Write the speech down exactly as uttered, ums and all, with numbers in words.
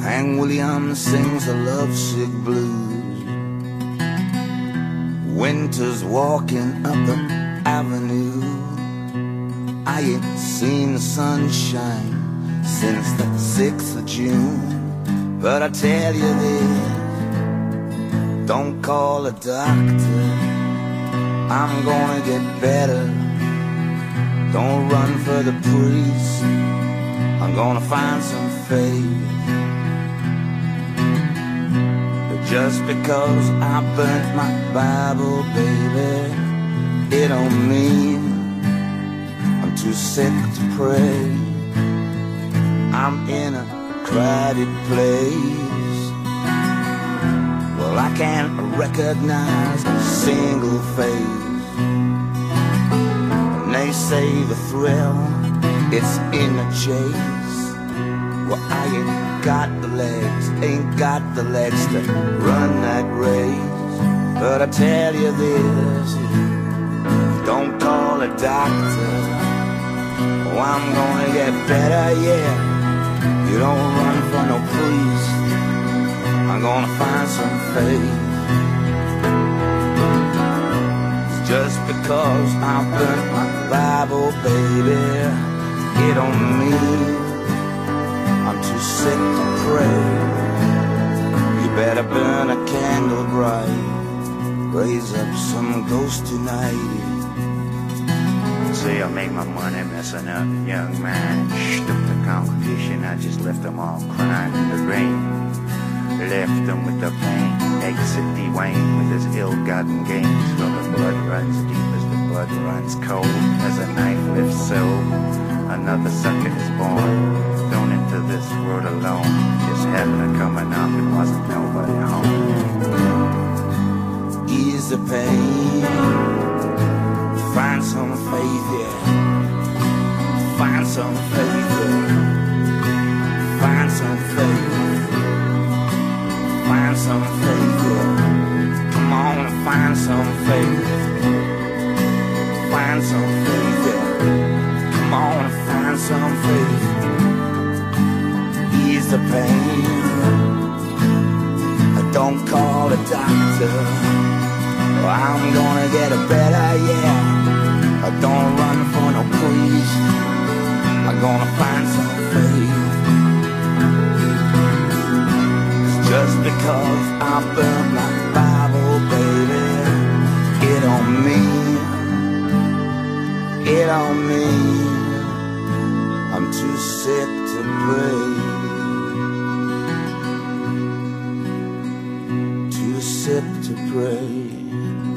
Hank Williams sings a lovesick blues. Winter's walking up the avenue. I ain't seen the sunshine since the sixth of June. But I tell you this, don't call a doctor, I'm gonna get better. Don't run for the priest, I'm gonna find some faith. But just because I burnt my Bible, baby, it don't mean I'm too sick to pray. I'm in a crowded place. Well, I can't recognize a single face. And they say the thrill, it's in the chase. Well, I ain't got the legs, ain't got the legs to run that race. But I tell you this, don't call a doctor, oh, I'm gonna get better, yeah. You don't run for no priest, I'm gonna find some faith. It's just because I burnt my Bible, baby, it don't mean I'm too sick to pray. You better burn a candle bright, raise up some ghost tonight. See, I made my money messing up the young man. Stoop the competition, I just left them all crying in the rain. Left them with the pain. Exit Dwayne with his ill-gotten gains. For the blood runs deep as the blood runs cold. As a knife lifts soul, another sucker is born. Thrown into this world alone. Just happened to come and knock, it wasn't nobody home. Ease the pain, find some faith, yeah. Find some faith, yeah. Find some faith. Find some faith, yeah. Come on and find some faith. Find some faith, yeah. Come on and find some faith. Ease the pain. Don't call a doctor, I'm gonna get a better, yeah. Don't run for no priest, I'm gonna find some faith. It's just because I burnt my Bible, baby, it don't mean, it don't mean I'm too sick to pray. Too sick to pray.